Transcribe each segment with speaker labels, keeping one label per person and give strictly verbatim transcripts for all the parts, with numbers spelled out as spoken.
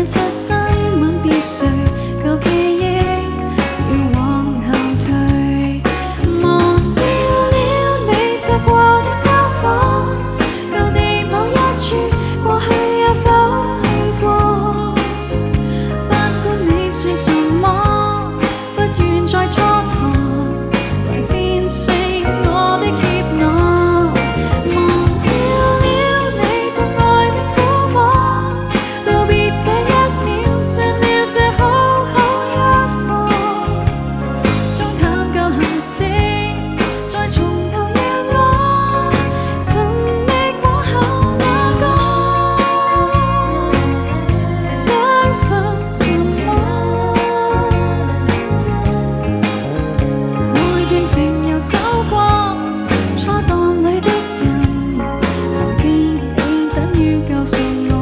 Speaker 1: 亂刷新吻別誰，舊記憶要往後退。忘掉了你摘過的花火，舊地某一處，過去有否去過？不管你說什麼，不願再蹉跎，來戰勝我的怯懦。忘掉了你對愛的撫摸，道別這一秒，算了這好好一課。裝淡舊痕跡，再從頭讓我尋覓往後那個。相信什麼？每段情又走過，初檔裏的人，忘記你等於救贖我。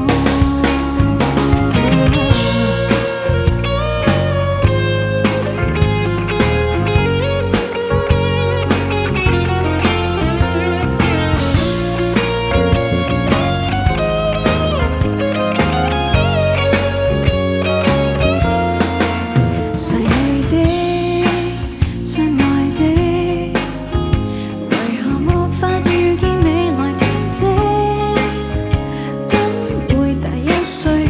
Speaker 1: 逝去的、親愛的，為何沒法遇見未來天際？跟會大一歲。